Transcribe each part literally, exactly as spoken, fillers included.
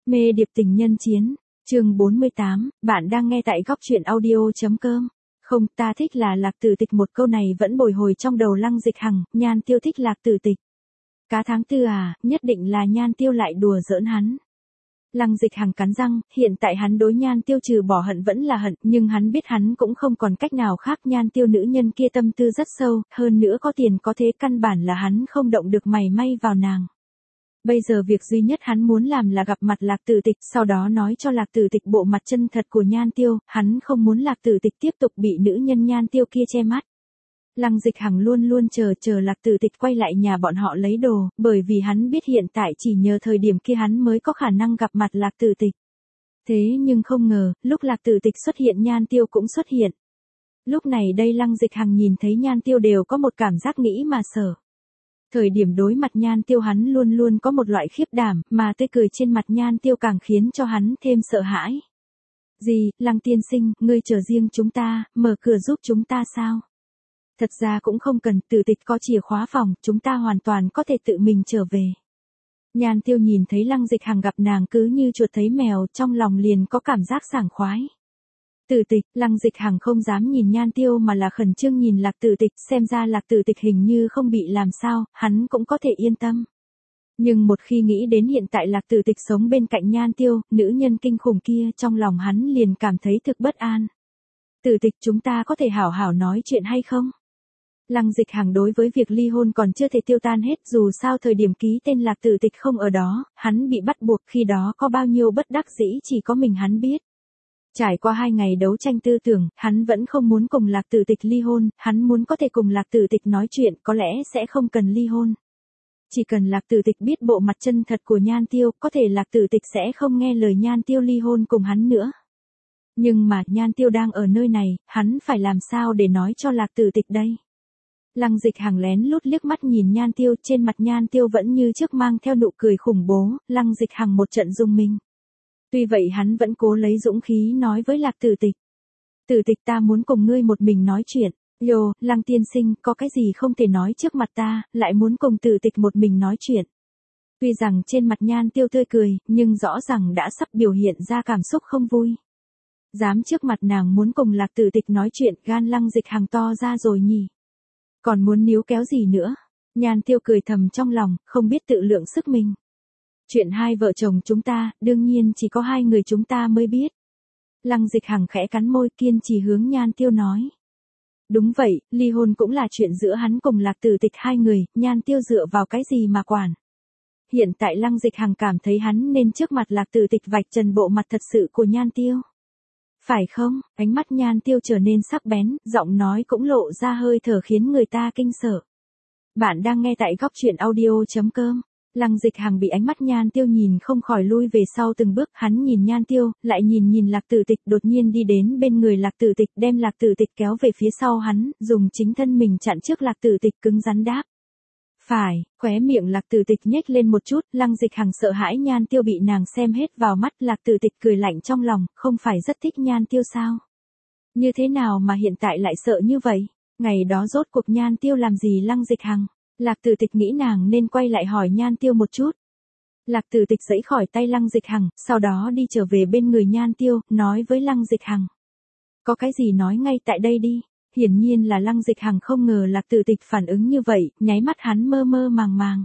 Mê điệp tình nhân chiến, chương bốn mươi tám, bạn đang nghe tại góc truyện audio.com. Không, ta thích là Lạc Tử Tịch, một câu này vẫn bồi hồi trong đầu Lăng Dịch Hằng. Nhan Tiêu thích Lạc Tử Tịch. Cá tháng tư à, nhất định là Nhan Tiêu lại đùa giỡn hắn. Lăng Dịch Hằng cắn răng, hiện tại hắn đối Nhan Tiêu trừ bỏ hận vẫn là hận, nhưng hắn biết hắn cũng không còn cách nào khác. Nhan Tiêu nữ nhân kia tâm tư rất sâu, hơn nữa có tiền có thế, căn bản là hắn không động được mảy may vào nàng. Bây giờ việc duy nhất hắn muốn làm là gặp mặt Lạc Tử Tịch, sau đó nói cho Lạc Tử Tịch bộ mặt chân thật của Nhan Tiêu. Hắn không muốn Lạc Tử Tịch tiếp tục bị nữ nhân Nhan Tiêu kia che mắt. Lăng Dịch Hằng luôn luôn chờ chờ Lạc Tử Tịch quay lại nhà bọn họ lấy đồ, bởi vì hắn biết hiện tại chỉ nhờ thời điểm kia hắn mới có khả năng gặp mặt Lạc Tử Tịch. Thế nhưng không ngờ, lúc Lạc Tử Tịch xuất hiện Nhan Tiêu cũng xuất hiện. Lúc này đây Lăng Dịch Hằng nhìn thấy Nhan Tiêu đều có một cảm giác nghĩ mà sợ. Thời điểm đối mặt Nhan Tiêu hắn luôn luôn có một loại khiếp đảm, mà tươi cười trên mặt Nhan Tiêu càng khiến cho hắn thêm sợ hãi. Gì, Lăng tiên sinh, ngươi chờ riêng chúng ta, mở cửa giúp chúng ta sao? Thật ra cũng không cần, Tử Tịch có chìa khóa phòng, chúng ta hoàn toàn có thể tự mình trở về. Nhan Tiêu nhìn thấy Lăng Dịch Hằng gặp nàng cứ như chuột thấy mèo, trong lòng liền có cảm giác sảng khoái. Tử Tịch, Lăng Dịch Hằng không dám nhìn Nhan Tiêu mà là khẩn trương nhìn Lạc Tử Tịch, xem ra Lạc Tử Tịch hình như không bị làm sao, hắn cũng có thể yên tâm. Nhưng một khi nghĩ đến hiện tại Lạc Tử Tịch sống bên cạnh Nhan Tiêu, nữ nhân kinh khủng kia, trong lòng hắn liền cảm thấy thực bất an. Tử Tịch, chúng ta có thể hảo hảo nói chuyện hay không? Lăng Dịch Hằng đối với việc ly hôn còn chưa thể tiêu tan hết, dù sao thời điểm ký tên Lạc Tử Tịch không ở đó, hắn bị bắt buộc, khi đó có bao nhiêu bất đắc dĩ chỉ có mình hắn biết. Trải qua hai ngày đấu tranh tư tưởng, hắn vẫn không muốn cùng Lạc Tử Tịch ly hôn, hắn muốn có thể cùng Lạc Tử Tịch nói chuyện, có lẽ sẽ không cần ly hôn. Chỉ cần Lạc Tử Tịch biết bộ mặt chân thật của Nhan Tiêu, có thể Lạc Tử Tịch sẽ không nghe lời Nhan Tiêu ly hôn cùng hắn nữa. Nhưng mà, Nhan Tiêu đang ở nơi này, hắn phải làm sao để nói cho Lạc Tử Tịch đây? Lăng Dịch Hằng lén lút liếc mắt nhìn Nhan Tiêu, trên mặt Nhan Tiêu vẫn như trước mang theo nụ cười khủng bố, Lăng Dịch Hằng một trận rung mình. Tuy vậy hắn vẫn cố lấy dũng khí nói với Lạc Tử Tịch. Tử Tịch, ta muốn cùng ngươi một mình nói chuyện. Yo, Lăng tiên sinh, có cái gì không thể nói trước mặt ta, lại muốn cùng Tử Tịch một mình nói chuyện. Tuy rằng trên mặt Nhan Tiêu tươi cười, nhưng rõ ràng đã sắp biểu hiện ra cảm xúc không vui. Dám trước mặt nàng muốn cùng Lạc Tử Tịch nói chuyện, gan Lăng Dịch Hằng to ra rồi nhỉ. Còn muốn níu kéo gì nữa? Nhan Tiêu cười thầm trong lòng, không biết tự lượng sức mình. Chuyện hai vợ chồng chúng ta, đương nhiên chỉ có hai người chúng ta mới biết. Lăng Dịch Hằng khẽ cắn môi, kiên trì hướng Nhan Tiêu nói. Đúng vậy, ly hôn cũng là chuyện giữa hắn cùng Lạc Tử Tịch hai người, Nhan Tiêu dựa vào cái gì mà quản. Hiện tại Lăng Dịch Hằng cảm thấy hắn nên trước mặt Lạc Tử Tịch vạch trần bộ mặt thật sự của Nhan Tiêu. Phải không? Ánh mắt Nhan Tiêu trở nên sắc bén, giọng nói cũng lộ ra hơi thở khiến người ta kinh sợ. Bạn đang nghe tại góc truyện audio.com. Lăng Dịch Hằng bị ánh mắt Nhan Tiêu nhìn không khỏi lui về sau từng bước, hắn nhìn Nhan Tiêu, lại nhìn nhìn Lạc Tử Tịch, đột nhiên đi đến bên người Lạc Tử Tịch, đem Lạc Tử Tịch kéo về phía sau hắn, dùng chính thân mình chặn trước Lạc Tử Tịch, cứng rắn đáp. Phải, khóe miệng Lạc Tử Tịch nhếch lên một chút, Lăng Dịch Hằng sợ hãi Nhan Tiêu bị nàng xem hết vào mắt, Lạc Tử Tịch cười lạnh trong lòng, không phải rất thích Nhan Tiêu sao? Như thế nào mà hiện tại lại sợ như vậy? Ngày đó rốt cuộc Nhan Tiêu làm gì Lăng Dịch Hằng? Lạc Tử Tịch nghĩ nàng nên quay lại hỏi Nhan Tiêu một chút. Lạc Tử Tịch giãy khỏi tay Lăng Dịch Hằng, sau đó đi trở về bên người Nhan Tiêu, nói với Lăng Dịch Hằng. Có cái gì nói ngay tại đây đi. Hiển nhiên là Lăng Dịch Hằng không ngờ Lạc Tử Tịch phản ứng như vậy, nháy mắt hắn mơ mơ màng màng.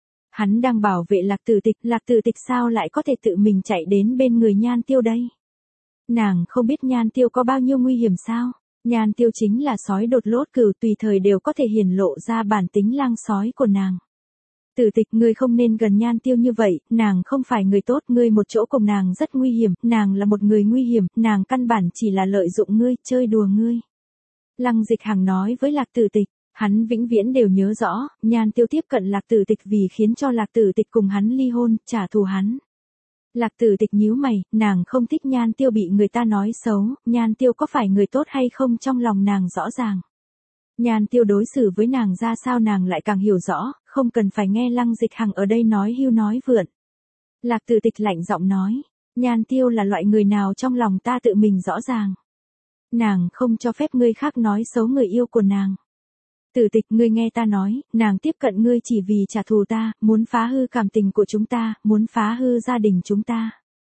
Hắn đang bảo vệ Lạc Tử Tịch, Lạc Tử Tịch sao lại có thể tự mình chạy đến bên người Nhan Tiêu đây? Nàng không biết Nhan Tiêu có bao nhiêu nguy hiểm sao? Nhan Tiêu chính là sói đột lốt cừu, tùy thời đều có thể hiển lộ ra bản tính lang sói của nàng. Tử Tịch, ngươi không nên gần Nhan Tiêu như vậy, nàng không phải người tốt, ngươi một chỗ cùng nàng rất nguy hiểm, nàng là một người nguy hiểm, nàng căn bản chỉ là lợi dụng ngươi, chơi đùa ngươi. Lăng Dịch Hằng nói với Lạc Tử Tịch, hắn vĩnh viễn đều nhớ rõ, Nhan Tiêu tiếp cận Lạc Tử Tịch vì khiến cho Lạc Tử Tịch cùng hắn ly hôn, trả thù hắn. Lạc Tử Tịch nhíu mày, nàng không thích Nhan Tiêu bị người ta nói xấu, Nhan Tiêu có phải người tốt hay không trong lòng nàng rõ ràng. Nhan Tiêu đối xử với nàng ra sao nàng lại càng hiểu rõ, không cần phải nghe Lăng Dịch Hằng ở đây nói hưu nói vượn. Lạc Tử Tịch lạnh giọng nói, Nhan Tiêu là loại người nào trong lòng ta tự mình rõ ràng. Nàng không cho phép người khác nói xấu người yêu của nàng. Tử Tịch, ngươi nghe ta nói, nàng tiếp cận ngươi chỉ vì trả thù ta, muốn phá hư cảm tình của chúng ta, muốn phá hư gia đình chúng ta.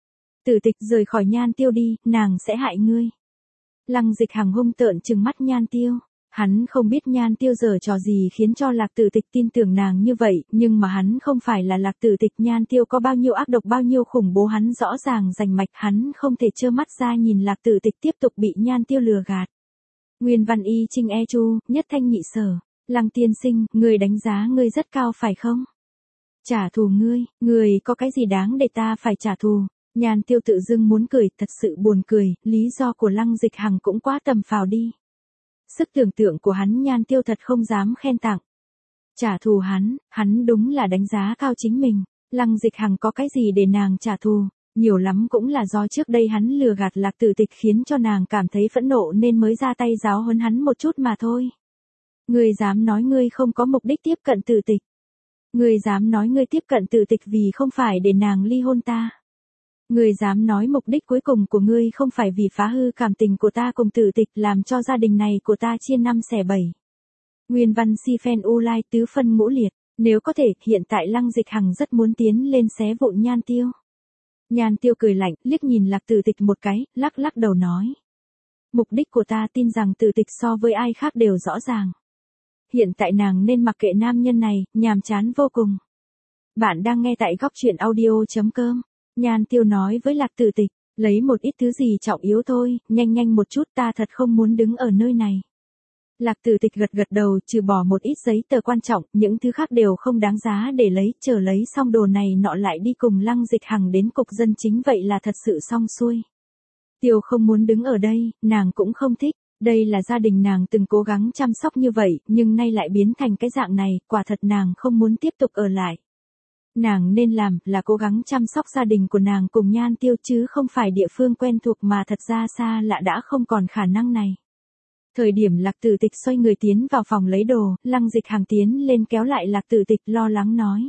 Tử Tịch rời khỏi Nhan Tiêu đi, nàng sẽ hại ngươi. Lăng Dịch Hằng hung tợn trừng mắt Nhan Tiêu. Hắn không biết Nhan Tiêu giở trò gì khiến cho Lạc Tử Tịch tin tưởng nàng như vậy, nhưng mà hắn không phải là Lạc Tử Tịch. Nhan Tiêu có bao nhiêu ác độc, bao nhiêu khủng bố hắn rõ ràng rành mạch, hắn không thể trơ mắt ra nhìn Lạc Tử Tịch tiếp tục bị Nhan Tiêu lừa gạt. Nguyên văn y trinh e chu, nhất thanh nhị sở. Lăng tiên sinh, người đánh giá ngươi rất cao phải không? Trả thù ngươi, ngươi có cái gì đáng để ta phải trả thù? Nhan Tiêu tự dưng muốn cười, thật sự buồn cười, lý do của Lăng Dịch Hằng cũng quá tầm phào đi. Sức tưởng tượng của hắn Nhan Tiêu thật không dám khen tặng. Trả thù hắn, hắn đúng là đánh giá cao chính mình. Lăng Dịch Hằng có cái gì để nàng trả thù? Nhiều lắm cũng là do trước đây hắn lừa gạt Lạc Tử Tịch khiến cho nàng cảm thấy phẫn nộ nên mới ra tay giáo huấn hắn một chút mà thôi. Ngươi dám nói ngươi không có mục đích tiếp cận Tử Tịch. Ngươi dám nói ngươi tiếp cận Tử Tịch vì không phải để nàng ly hôn ta. Ngươi dám nói mục đích cuối cùng của ngươi không phải vì phá hư cảm tình của ta cùng Tử Tịch, làm cho gia đình này của ta chia năm xẻ bảy. Nguyên văn si phen u lai tứ phân ngũ liệt. Nếu có thể, hiện tại Lăng Dịch Hằng rất muốn tiến lên xé vụn Nhan Tiêu. Nhan Tiêu cười lạnh, liếc nhìn Lạc Tử Tịch một cái, lắc lắc đầu nói. Mục đích của ta tin rằng Tử Tịch so với ai khác đều rõ ràng. Hiện tại nàng nên mặc kệ nam nhân này, nhàm chán vô cùng. Bạn đang nghe tại góc truyện audio chấm com. Nhan Tiêu nói với Lạc Tử Tịch, lấy một ít thứ gì trọng yếu thôi, nhanh nhanh một chút, ta thật không muốn đứng ở nơi này. Lạc Tử Tịch gật gật đầu, trừ bỏ một ít giấy tờ quan trọng, những thứ khác đều không đáng giá để lấy, chờ lấy xong đồ này nọ lại đi cùng Lăng Dịch Hằng đến cục dân chính, vậy là thật sự xong xuôi. Tiêu không muốn đứng ở đây, nàng cũng không thích, đây là gia đình nàng từng cố gắng chăm sóc như vậy, nhưng nay lại biến thành cái dạng này, quả thật nàng không muốn tiếp tục ở lại. Nàng nên làm là cố gắng chăm sóc gia đình của nàng cùng Nhan Tiêu chứ không phải địa phương quen thuộc mà thật ra xa lạ đã không còn khả năng này. Thời điểm Lạc Tử Tịch xoay người tiến vào phòng lấy đồ, Lăng Dịch Hằng tiến lên kéo lại Lạc Tử Tịch, lo lắng nói.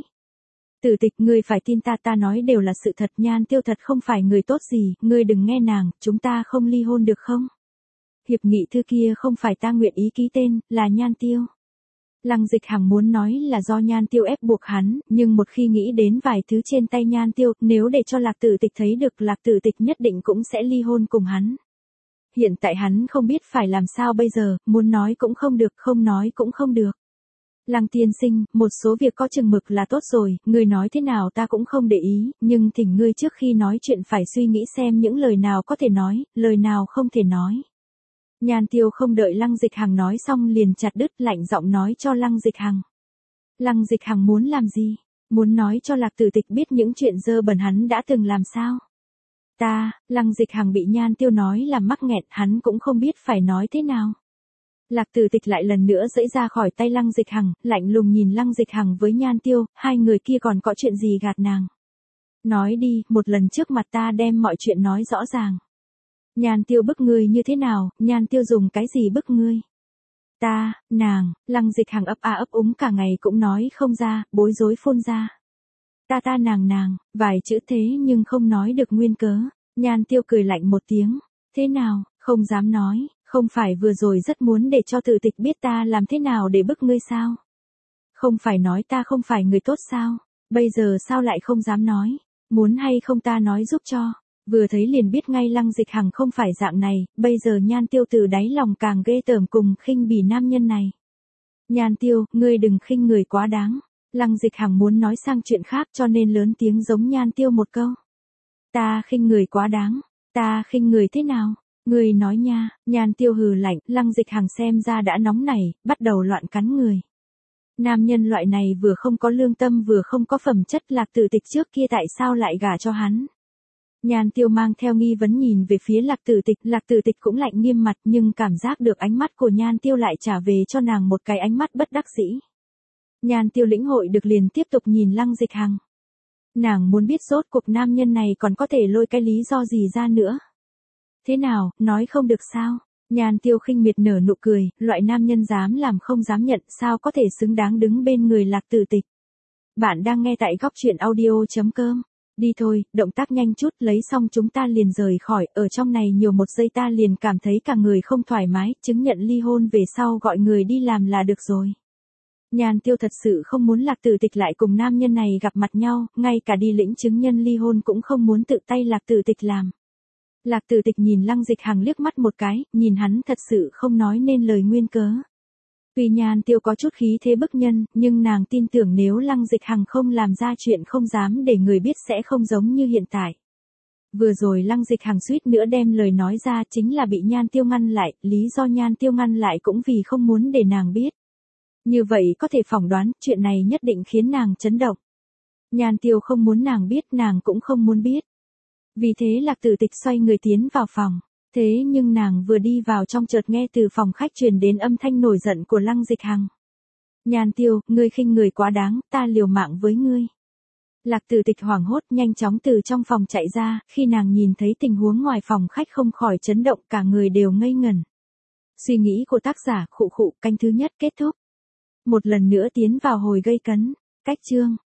Tử Tịch, ngươi phải tin ta, ta nói đều là sự thật, Nhan Tiêu thật không phải người tốt gì, ngươi đừng nghe nàng, chúng ta không ly hôn được không? Hiệp nghị thư kia không phải ta nguyện ý ký tên, là Nhan Tiêu. Lăng Dịch Hằng muốn nói là do Nhan Tiêu ép buộc hắn, nhưng một khi nghĩ đến vài thứ trên tay Nhan Tiêu, nếu để cho Lạc Tử Tịch thấy được, Lạc Tử Tịch nhất định cũng sẽ ly hôn cùng hắn. Hiện tại hắn không biết phải làm sao bây giờ, muốn nói cũng không được, không nói cũng không được. Lăng tiên sinh, một số việc có chừng mực là tốt rồi, ngươi nói thế nào ta cũng không để ý, nhưng thỉnh ngươi trước khi nói chuyện phải suy nghĩ xem những lời nào có thể nói, lời nào không thể nói. Nhan Tiêu không đợi Lăng Dịch Hằng nói xong liền chặt đứt, lạnh giọng nói cho Lăng Dịch Hằng. Lăng Dịch Hằng muốn làm gì? Muốn nói cho Lạc Tử Tịch biết những chuyện dơ bẩn hắn đã từng làm sao? Ta, Lăng Dịch Hằng bị Nhan Tiêu nói làm mắc nghẹn, hắn cũng không biết phải nói thế nào. Lạc Tử Tịch lại lần nữa giãy ra khỏi tay Lăng Dịch Hằng, lạnh lùng nhìn Lăng Dịch Hằng với Nhan Tiêu, hai người kia còn có chuyện gì gạt nàng? Nói đi, một lần trước mặt ta đem mọi chuyện nói rõ ràng. Nhan Tiêu bức ngươi như thế nào, Nhan Tiêu dùng cái gì bức ngươi? Ta, nàng, Lăng Dịch Hằng ấp a ấp úng cả ngày cũng nói không ra, bối rối phun ra. Ta ta nàng nàng, vài chữ thế nhưng không nói được nguyên cớ. Nhan Tiêu cười lạnh một tiếng. Thế nào, không dám nói, không phải vừa rồi rất muốn để cho Tử Tịch biết ta làm thế nào để bức ngươi sao? Không phải nói ta không phải người tốt sao? Bây giờ sao lại không dám nói? Muốn hay không ta nói giúp cho? Vừa thấy liền biết ngay Lăng Dịch Hằng không phải dạng này, bây giờ Nhan Tiêu từ đáy lòng càng ghê tởm cùng khinh bỉ nam nhân này. Nhan Tiêu, ngươi đừng khinh người quá đáng. Lăng Dịch Hằng muốn nói sang chuyện khác cho nên lớn tiếng giống Nhan Tiêu một câu. Ta khinh người quá đáng, ta khinh người thế nào? Ngươi nói nha, Nhan Tiêu hừ lạnh, Lăng Dịch Hằng xem ra đã nóng nảy, bắt đầu loạn cắn người. Nam nhân loại này vừa không có lương tâm vừa không có phẩm chất, Lạc Tử Tịch trước kia tại sao lại gả cho hắn? Nhan Tiêu mang theo nghi vấn nhìn về phía Lạc Tử Tịch, Lạc Tử Tịch cũng lạnh nghiêm mặt nhưng cảm giác được ánh mắt của Nhan Tiêu lại trả về cho nàng một cái ánh mắt bất đắc dĩ. Nhan Tiêu lĩnh hội được liền tiếp tục nhìn Lăng Dịch Hằng. Nàng muốn biết rốt cuộc nam nhân này còn có thể lôi cái lý do gì ra nữa. Thế nào, nói không được sao? Nhan Tiêu khinh miệt nở nụ cười, loại nam nhân dám làm không dám nhận, sao có thể xứng đáng đứng bên người Lạc Tử Tịch. Bạn đang nghe tại góc truyện audio chấm com. Đi thôi, động tác nhanh chút, lấy xong chúng ta liền rời khỏi, ở trong này nhiều một giây ta liền cảm thấy cả người không thoải mái, chứng nhận ly hôn về sau gọi người đi làm là được rồi. Nhan Tiêu thật sự không muốn Lạc Tử Tịch lại cùng nam nhân này gặp mặt nhau, ngay cả đi lĩnh chứng nhân ly hôn cũng không muốn tự tay Lạc Tử Tịch làm. Lạc Tử Tịch nhìn Lăng Dịch Hằng liếc mắt một cái, nhìn hắn thật sự không nói nên lời nguyên cớ. Tuy Nhan Tiêu có chút khí thế bức nhân, nhưng nàng tin tưởng nếu Lăng Dịch Hằng không làm ra chuyện không dám để người biết sẽ không giống như hiện tại. Vừa rồi Lăng Dịch Hằng suýt nữa đem lời nói ra chính là bị Nhan Tiêu ngăn lại, lý do Nhan Tiêu ngăn lại cũng vì không muốn để nàng biết. Như vậy có thể phỏng đoán, chuyện này nhất định khiến nàng chấn động. Nhan Tiêu không muốn nàng biết, nàng cũng không muốn biết. Vì thế Lạc Tử Tịch xoay người tiến vào phòng. Thế nhưng nàng vừa đi vào trong chợt nghe từ phòng khách truyền đến âm thanh nổi giận của Lăng Dịch Hằng. Nhan Tiêu, ngươi khinh người quá đáng, ta liều mạng với ngươi. Lạc Tử Tịch hoảng hốt nhanh chóng từ trong phòng chạy ra, khi nàng nhìn thấy tình huống ngoài phòng khách không khỏi chấn động, cả người đều ngây ngẩn. Suy nghĩ của tác giả, khụ khụ, canh thứ nhất kết thúc. Một lần nữa tiến vào hồi gây cấn. Cách chương